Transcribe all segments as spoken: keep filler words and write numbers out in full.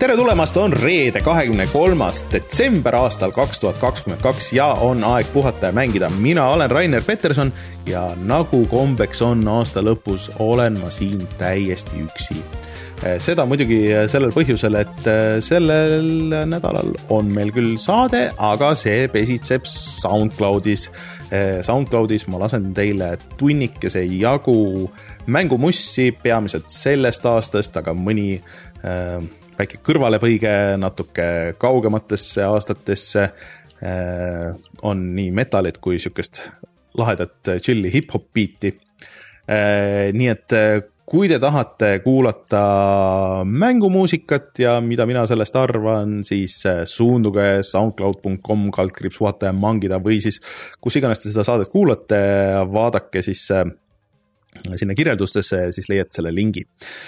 tere tulemast, on reede kahekümne kolmas detsember aastal kaks tuhat kakskümmend kaks ja on aeg puhata ja mängida. Mina olen Rainer Peterson ja nagu kombeks on aasta lõpus, olen ma siin täiesti üksi. Seda muidugi sellel põhjusel, et sellel nädalal on meil küll saade, aga see pesitseb SoundCloudis. SoundCloudis ma lasen teile tunnikese jagu mängumussi peamiselt sellest aastast, aga mõni äh, väike kõrvalepõige natuke kaugematesse aastatesse äh, on nii metalit kui sükest lahedat chilli hip-hop beati. Äh, nii et kui te tahate kuulata mängumuusikat ja mida mina sellest arvan, siis suunduge soundcloud punkt com kaldkriips puhata ja mangida või siis kus iganes te seda saadet kuulate, vaadake siis sinna kirjeldustesse ja siis leiate selle lingi.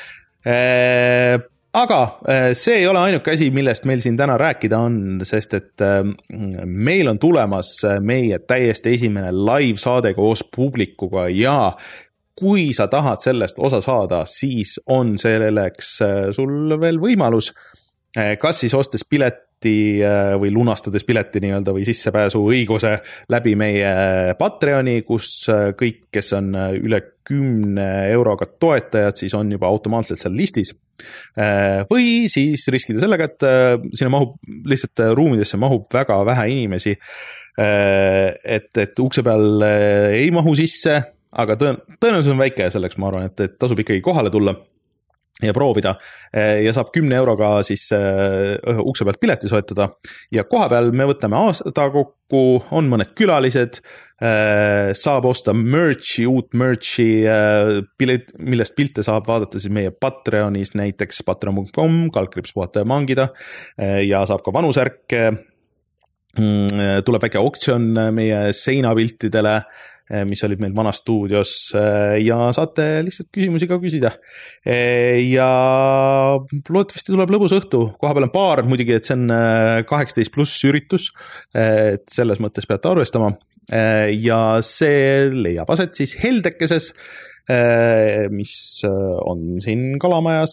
Aga see ei ole ainuke asi, millest meil siin täna rääkida on, sest et meil on tulemas meie täiesti esimene live saade koos publikuga ja kui sa tahad sellest osa saada, siis on selleks sul veel võimalus, kas siis ostes pileti või lunastades pileti nii-öelda või sissepääsu õiguse läbi meie Patreoni, kus kõik, kes on üle kümne euroga toetajad, siis on juba automaatselt seal listis. Või siis riskida sellega, et sinna mahub, lihtsalt ruumidesse mahub väga vähe inimesi, et, et ukse peal ei mahu sisse, aga tõen, tõenäoliselt on väike ja selleks ma arvan, et, et tasub ikkagi kohale tulla ja proovida ja saab kümne euroga siis uh, ukse pealt pileti soetada ja koha peal me võtame aasta kokku, on mõned külalised, uh, saab osta merchi, uut merchi, uh, pilet, millest pilte saab vaadata siis meie Patreonis, näiteks patreon punkt com kaldkriips puhata ja mangida uh, ja saab ka vanusärke, mm, tuleb väike auktsioon meie seinapiltidele, mis olid meil vanas stuudios ja saate lihtsalt küsimusi ka küsida. Ja loodetavasti tuleb lõbus õhtu. Koha peal on baar muidugi, et see on kaheksateist pluss üritus, et selles mõttes peate arvestama. Ja see leiab aset siis Heldekeses, mis on siin Kalamajas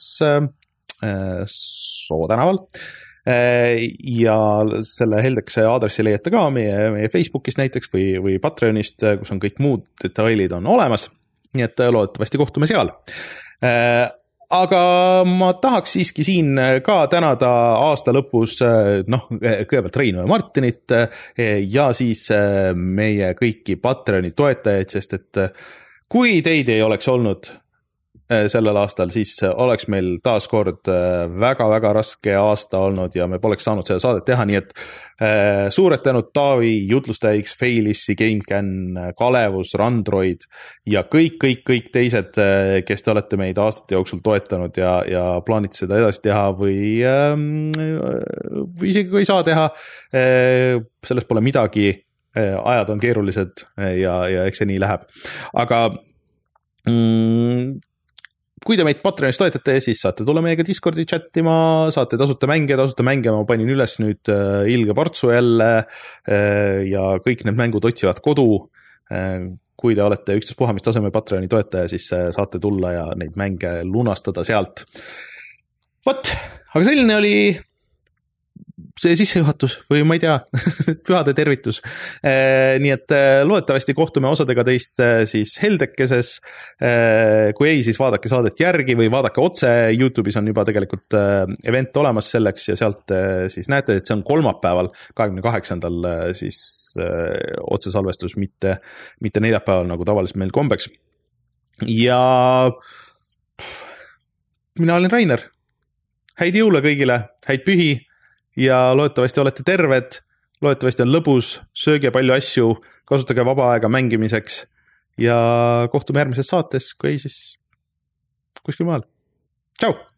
Soo tänaval. Ja selle Heldekese aadressi leiate ka meie, meie Facebookist näiteks või, või Patreonist, kus on kõik muud detailid on olemas, nii et loodetavasti kohtume seal. Aga ma tahaks siiski siin ka tänada aasta lõpus noh, kõigepealt Reinu ja Martinit ja siis meie kõiki Patreoni toetajaid, sest et kui teid ei oleks olnud sellel aastal, siis oleks meil taas kord väga-väga raske aasta olnud ja me poleks saanud seda saadet teha, nii et suured tänud Taavi, Jutlustaja X, Failissi, GameCAN, Kalevus, Randroid ja kõik, kõik, kõik teised, kes te olete meid aastate jooksul toetanud ja, ja plaanite seda edasi teha või, või isegi kui ei saa teha, sellest pole midagi, ajad on keerulised ja, ja eks see nii läheb. Aga mm, kui te meid Patreonis toetate, siis saate tulla meiega Discordi chattima, saate tasuta mänge, tasuta mänge, ma panin üles nüüd äh, ilge partsu jälle äh, ja kõik need mängud otsivad kodu. Äh, kui te olete üksteist puhamistaseme Patreoni toetaja, siis äh, saate tulla ja neid mänge lunastada sealt. Vot, aga selline oli see sissejuhatus või ma ei tea, pühade tervitus. Nii et loodetavasti kohtume osadega teist siis Heldekeses. Kui ei, siis vaadake saadet järgi või vaadake otse. YouTube'is on juba tegelikult event olemas selleks ja sealt siis näete, et see on kolmapäeval, kahekümne kaheksandal siis otsesalvestus, mitte, mitte neljapäeval nagu tavaliselt meil kombeks. Ja mina olen Rainer. Häid jõule kõigile, häid pühi. Ja loodetavasti olete terved, loodetavasti on lõbus, sööge palju asju, kasutage vaba aega mängimiseks ja kohtume järgmises saates, kui ei siis kuskil maal. Tšau!